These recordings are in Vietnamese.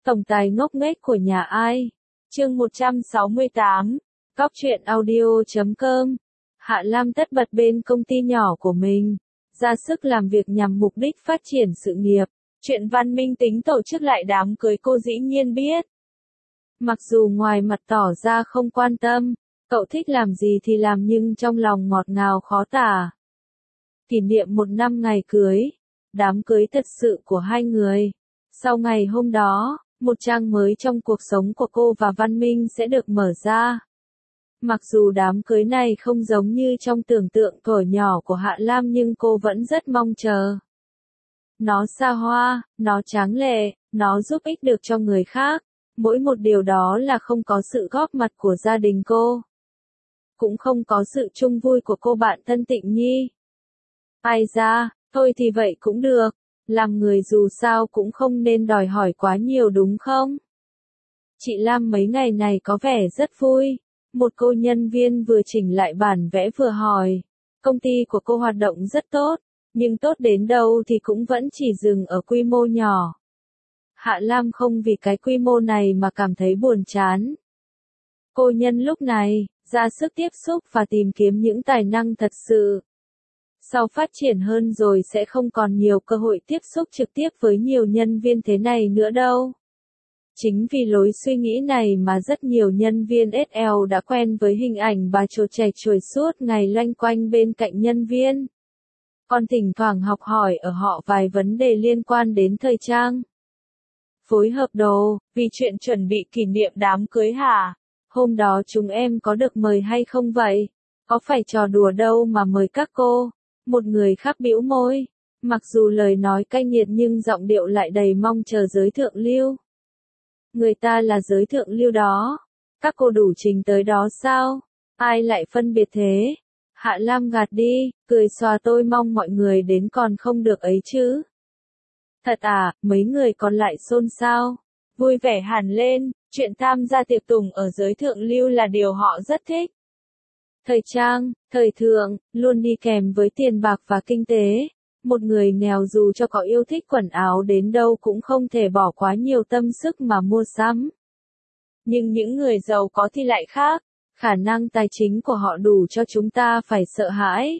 Tổng tài ngốc nghếch của nhà ai? Chương 168. Cóc truyện audio.com. Hạ Lam tất bật bên công ty nhỏ của mình, ra sức làm việc nhằm mục đích phát triển sự nghiệp. Chuyện Văn Minh tính tổ chức lại đám cưới cô dĩ nhiên biết. Mặc dù ngoài mặt tỏ ra không quan tâm, cậu thích làm gì thì làm nhưng trong lòng ngọt ngào khó tả. Kỷ niệm 1 năm ngày cưới, đám cưới thật sự của hai người. Sau ngày hôm đó, một trang mới trong cuộc sống của cô và Văn Minh sẽ được mở ra. Mặc dù đám cưới này không giống như trong tưởng tượng thuở nhỏ của Hạ Lam nhưng cô vẫn rất mong chờ. Nó xa hoa, nó tráng lệ, nó giúp ích được cho người khác. Mỗi một điều đó là không có sự góp mặt của gia đình cô. Cũng không có sự chung vui của cô bạn thân Tịnh Nhi. Ai ra, thôi thì vậy cũng được. Làm người dù sao cũng không nên đòi hỏi quá nhiều đúng không? Chị Lam mấy ngày này có vẻ rất vui. Một cô nhân viên vừa chỉnh lại bản vẽ vừa hỏi. Công ty của cô hoạt động rất tốt, nhưng tốt đến đâu thì cũng vẫn chỉ dừng ở quy mô nhỏ. Hạ Lam không vì cái quy mô này mà cảm thấy buồn chán. Cô nhân lúc này, ra sức tiếp xúc và tìm kiếm những tài năng thật sự. Sau phát triển hơn rồi sẽ không còn nhiều cơ hội tiếp xúc trực tiếp với nhiều nhân viên thế này nữa đâu. Chính vì lối suy nghĩ này mà rất nhiều nhân viên SL đã quen với hình ảnh bà trồ chảy trồi suốt ngày loanh quanh bên cạnh nhân viên. Còn thỉnh thoảng học hỏi ở họ vài vấn đề liên quan đến thời trang. Phối hợp đồ, vì chuyện chuẩn bị kỷ niệm đám cưới hả? Hôm đó chúng em có được mời hay không vậy? Có phải trò đùa đâu mà mời các cô? Một người khác bĩu môi. Mặc dù lời nói cay nghiệt nhưng giọng điệu lại đầy mong chờ giới thượng lưu. Người ta là giới thượng lưu đó. Các cô đủ trình tới đó sao? Ai lại phân biệt thế? Hạ Lam gạt đi, cười xòa tôi mong mọi người đến còn không được ấy chứ. Thật à, mấy người còn lại xôn xao. Vui vẻ hẳn lên, chuyện tham gia tiệc tùng ở giới thượng lưu là điều họ rất thích. Thời trang, thời thượng, luôn đi kèm với tiền bạc và kinh tế. Một người nghèo dù cho có yêu thích quần áo đến đâu cũng không thể bỏ quá nhiều tâm sức mà mua sắm. Nhưng những người giàu có thì lại khác, khả năng tài chính của họ đủ cho chúng ta phải sợ hãi.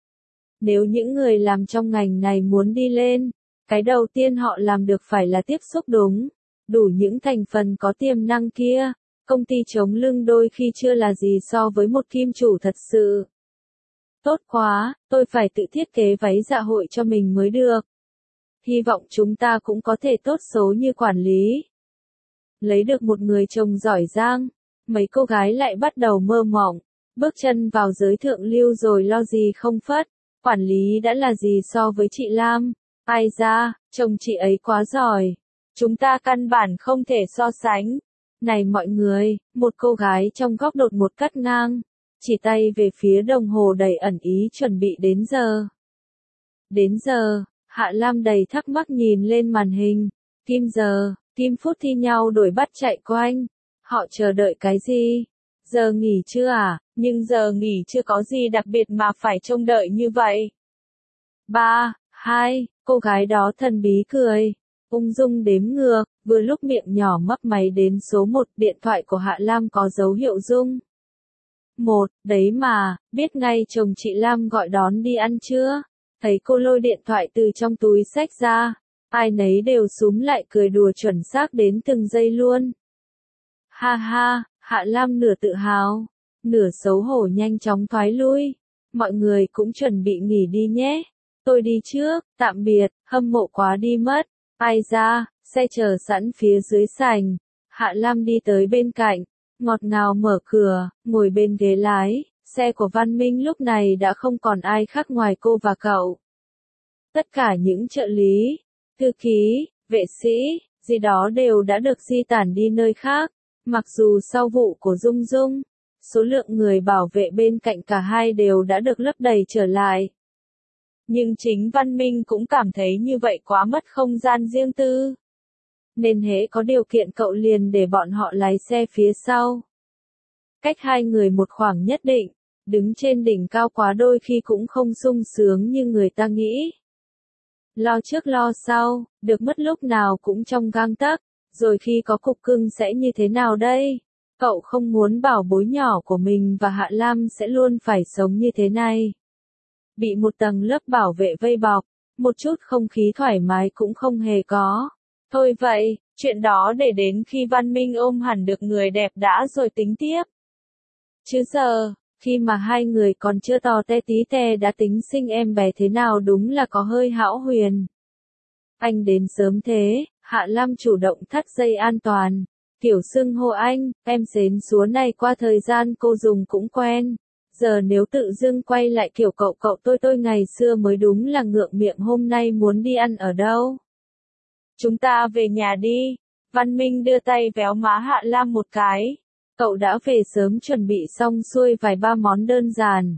Nếu những người làm trong ngành này muốn đi lên, cái đầu tiên họ làm được phải là tiếp xúc đúng, đủ những thành phần có tiềm năng kia. Công ty chống lưng đôi khi chưa là gì so với một kim chủ thật sự. Tốt quá, tôi phải tự thiết kế váy dạ hội cho mình mới được. Hy vọng chúng ta cũng có thể tốt số như quản lý. Lấy được một người chồng giỏi giang, mấy cô gái lại bắt đầu mơ mộng, bước chân vào giới thượng lưu rồi lo gì không phất. Quản lý đã là gì so với chị Lam? Ai ra, chồng chị ấy quá giỏi. Chúng ta căn bản không thể so sánh. Này mọi người, một cô gái trong góc đột một cắt ngang, chỉ tay về phía đồng hồ đầy ẩn ý chuẩn bị đến giờ. Đến giờ, Hạ Lam đầy thắc mắc nhìn lên màn hình, kim giờ, kim phút thi nhau đổi bắt chạy quanh. Họ chờ đợi cái gì? Giờ nghỉ chưa à? Nhưng giờ nghỉ chưa có gì đặc biệt mà phải trông đợi như vậy. 3, 2, cô gái đó thần bí cười. Ung dung đếm ngược, vừa lúc miệng nhỏ mấp máy đến số 1, điện thoại của Hạ Lam có dấu hiệu rung. 1, đấy mà, biết ngay chồng chị Lam gọi đón đi ăn chưa? Thấy cô lôi điện thoại từ trong túi xách ra, ai nấy đều súm lại cười đùa chuẩn xác đến từng giây luôn. Ha ha, Hạ Lam nửa tự hào, nửa xấu hổ nhanh chóng thoái lui. Mọi người cũng chuẩn bị nghỉ đi nhé. Tôi đi trước, tạm biệt, hâm mộ quá đi mất. Ai ra, xe chờ sẵn phía dưới sảnh. Hạ Lam đi tới bên cạnh, ngọt ngào mở cửa, ngồi bên ghế lái. Xe của Văn Minh lúc này đã không còn ai khác ngoài cô và cậu. Tất cả những trợ lý, thư ký, vệ sĩ, gì đó đều đã được di tản đi nơi khác. Mặc dù sau vụ của Dung Dung, số lượng người bảo vệ bên cạnh cả hai đều đã được lấp đầy trở lại. Nhưng chính Văn Minh cũng cảm thấy như vậy quá mất không gian riêng tư. Nên hễ có điều kiện cậu liền để bọn họ lái xe phía sau. Cách hai người một khoảng nhất định, đứng trên đỉnh cao quá đôi khi cũng không sung sướng như người ta nghĩ. Lo trước lo sau, được mất lúc nào cũng trong gang tấc, Rồi khi có cục cưng sẽ như thế nào đây? Cậu không muốn bảo bối nhỏ của mình và Hạ Lam sẽ luôn phải sống như thế này. Bị một tầng lớp bảo vệ vây bọc, một chút không khí thoải mái cũng không hề có. Thôi vậy, chuyện đó để đến khi Văn Minh ôm hẳn được người đẹp đã rồi tính tiếp. Chứ giờ, khi mà hai người còn chưa tò te tí tè đã tính sinh em bé thế nào đúng là có hơi hão huyền. Anh đến sớm thế, Hạ Lam chủ động thắt dây an toàn. Kiểu xưng hô anh, em xến xúa này qua thời gian cô dùng cũng quen. Giờ nếu tự dưng quay lại kiểu cậu cậu tôi ngày xưa mới đúng là ngượng miệng hôm nay muốn đi ăn ở đâu. Chúng ta về nhà đi. Văn Minh đưa tay véo má Hạ Lam một cái. Cậu đã về sớm chuẩn bị xong xuôi vài ba món đơn giản.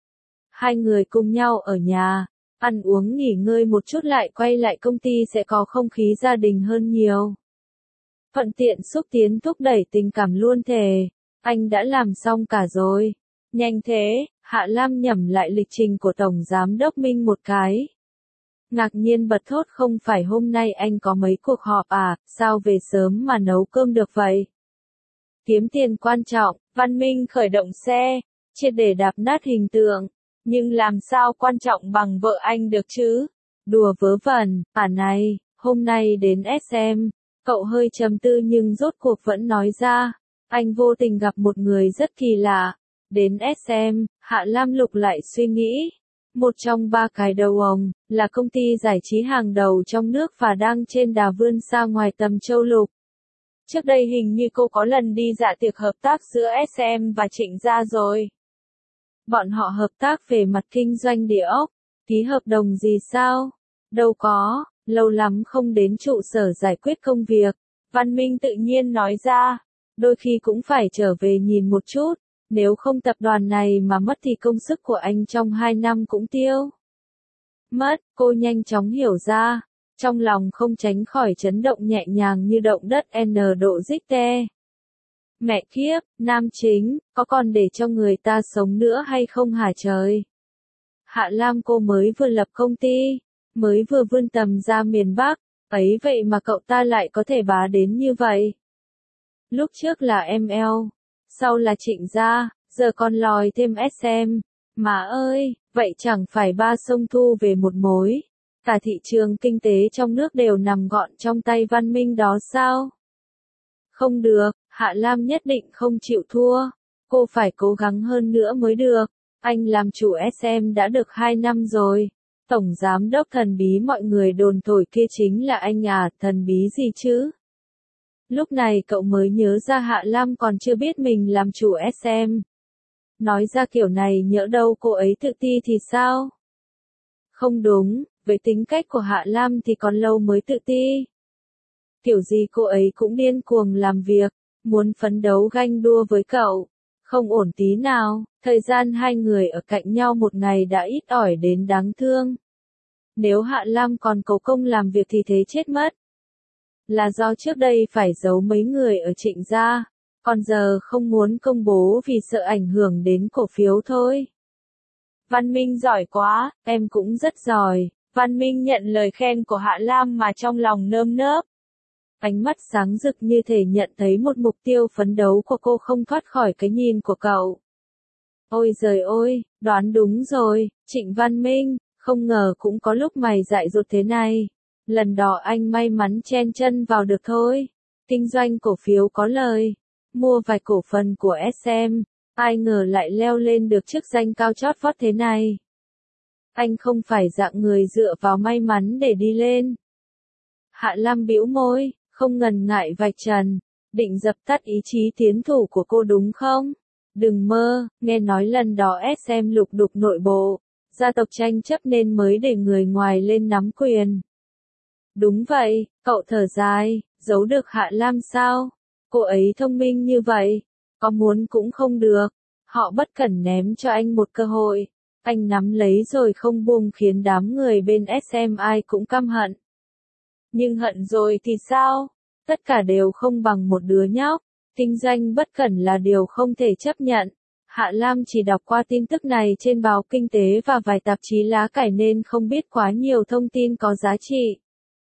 Hai người cùng nhau ở nhà, ăn uống nghỉ ngơi một chút lại quay lại công ty sẽ có không khí gia đình hơn nhiều. Thuận tiện xúc tiến thúc đẩy tình cảm luôn thề. Anh đã làm xong cả rồi. Nhanh thế, Hạ Lam nhẩm lại lịch trình của Tổng Giám đốc Minh một cái. Ngạc nhiên bật thốt không phải hôm nay anh có mấy cuộc họp à, sao về sớm mà nấu cơm được vậy? Kiếm tiền quan trọng, Văn Minh khởi động xe, triệt để đạp nát hình tượng. Nhưng làm sao quan trọng bằng vợ anh được chứ? Đùa vớ vẩn, này, hôm nay đến SM. Cậu hơi trầm tư nhưng rốt cuộc vẫn nói ra. Anh vô tình gặp một người rất kỳ lạ. Đến SM, Hạ Lam lục lại suy nghĩ. Một trong ba cái đầu ồng, là công ty giải trí hàng đầu trong nước và đang trên đà vươn xa ngoài tầm châu lục. Trước đây hình như cô có lần đi dạ tiệc hợp tác giữa SM và Trịnh Gia rồi. Bọn họ hợp tác về mặt kinh doanh địa ốc. Ký hợp đồng gì sao? Đâu có, lâu lắm không đến trụ sở giải quyết công việc. Văn Minh tự nhiên nói ra. Đôi khi cũng phải trở về nhìn một chút. Nếu không tập đoàn này mà mất thì công sức của anh trong 2 năm cũng tiêu. Mất, cô nhanh chóng hiểu ra. Trong lòng không tránh khỏi chấn động nhẹ nhàng như động đất N độ Richter. Mẹ kiếp, nam chính, có còn để cho người ta sống nữa hay không hả trời? Hạ Lam cô mới vừa lập công ty, mới vừa vươn tầm ra miền Bắc, ấy vậy mà cậu ta lại có thể bá đến như vậy. Lúc trước là ML, sau là Trịnh Gia, giờ còn lòi thêm SM. Mà ơi, vậy chẳng phải ba sông thu về một mối. Cả thị trường kinh tế trong nước đều nằm gọn trong tay Văn Minh đó sao? Không được, Hạ Lam nhất định không chịu thua. Cô phải cố gắng hơn nữa mới được. Anh làm chủ SM đã được 2 năm rồi. Tổng giám đốc thần bí mọi người đồn thổi kia chính là anh à, thần bí gì chứ? Lúc này cậu mới nhớ ra Hạ Lam còn chưa biết mình làm chủ SM. Nói ra kiểu này nhỡ đâu cô ấy tự ti thì sao? Không đúng, với tính cách của Hạ Lam thì còn lâu mới tự ti. Kiểu gì cô ấy cũng điên cuồng làm việc, muốn phấn đấu ganh đua với cậu. Không ổn tí nào, thời gian hai người ở cạnh nhau một ngày đã ít ỏi đến đáng thương. Nếu Hạ Lam còn cố công làm việc thì thế chết mất. Là do trước đây phải giấu mấy người ở Trịnh Gia, còn giờ không muốn công bố vì sợ ảnh hưởng đến cổ phiếu thôi. Văn Minh giỏi quá, em cũng rất giỏi. Văn Minh nhận lời khen của Hạ Lam mà trong lòng nơm nớp. Ánh mắt sáng rực như thể nhận thấy một mục tiêu phấn đấu của cô không thoát khỏi cái nhìn của cậu. Ôi giời ôi, đoán đúng rồi, Trịnh Văn Minh, không ngờ cũng có lúc mày dại dột thế này. Lần đó anh may mắn chen chân vào được thôi. Kinh doanh cổ phiếu có lời. Mua vài cổ phần của SM. Ai ngờ lại leo lên được chức danh cao chót vót thế này. Anh không phải dạng người dựa vào may mắn để đi lên. Hạ Lam bĩu môi, không ngần ngại vạch trần. Định dập tắt ý chí tiến thủ của cô đúng không? Đừng mơ, nghe nói lần đó SM lục đục nội bộ. Gia tộc tranh chấp nên mới để người ngoài lên nắm quyền. Đúng vậy, cậu thở dài, giấu được Hạ Lam sao? Cô ấy thông minh như vậy, có muốn cũng không được. Họ bất cẩn ném cho anh một cơ hội. Anh nắm lấy rồi không buông khiến đám người bên SM ai cũng căm hận. Nhưng hận rồi thì sao? Tất cả đều không bằng một đứa nhóc. Kinh doanh bất cẩn là điều không thể chấp nhận. Hạ Lam chỉ đọc qua tin tức này trên báo Kinh tế và vài tạp chí lá cải nên không biết quá nhiều thông tin có giá trị.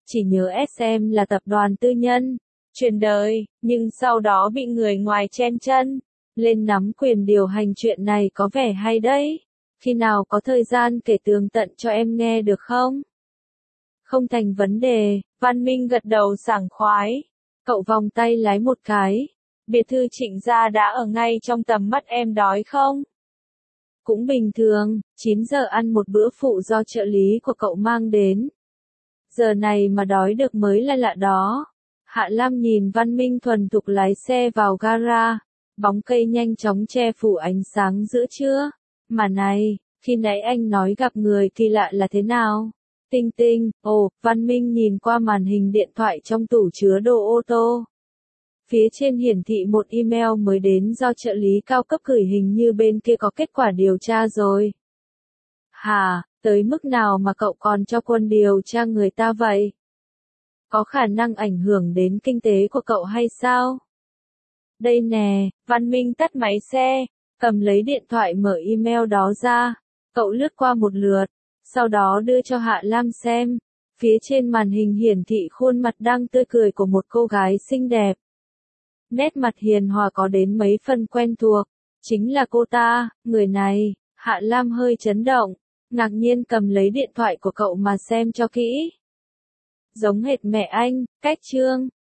chỉ nhớ SM là tập đoàn tư nhân, truyền đời, nhưng sau đó bị người ngoài chen chân, lên nắm quyền điều hành chuyện này có vẻ hay đấy. Khi nào có thời gian kể tường tận cho em nghe được không? Không thành vấn đề, Văn Minh gật đầu sảng khoái. Cậu vòng tay lái một cái. Biệt thự Trịnh gia đã ở ngay trong tầm mắt em, đói không? Cũng bình thường, 9 giờ ăn một bữa phụ do trợ lý của cậu mang đến. Giờ này mà đói được mới là lạ đó. Hạ Lam nhìn Văn Minh thuần thục lái xe vào gara. Bóng cây nhanh chóng che phủ ánh sáng giữa trưa. Mà này, khi nãy anh nói gặp người kỳ lạ là thế nào? Tinh tinh, Văn Minh nhìn qua màn hình điện thoại trong tủ chứa đồ ô tô. Phía trên hiển thị một email mới đến do trợ lý cao cấp gửi, hình như bên kia có kết quả điều tra rồi. Hả, tới mức nào mà cậu còn cho quân điều tra người ta vậy? Có khả năng ảnh hưởng đến kinh tế của cậu hay sao? Đây nè, Văn Minh tắt máy xe, cầm lấy điện thoại mở email đó ra. Cậu lướt qua một lượt, sau đó đưa cho Hạ Lam xem. Phía trên màn hình hiển thị khuôn mặt đang tươi cười của một cô gái xinh đẹp. Nét mặt hiền hòa có đến mấy phần quen thuộc. Chính là cô ta, người này. Hạ Lam hơi chấn động, ngạc nhiên cầm lấy điện thoại của cậu mà xem cho kỹ. Giống hệt mẹ anh, cách trương.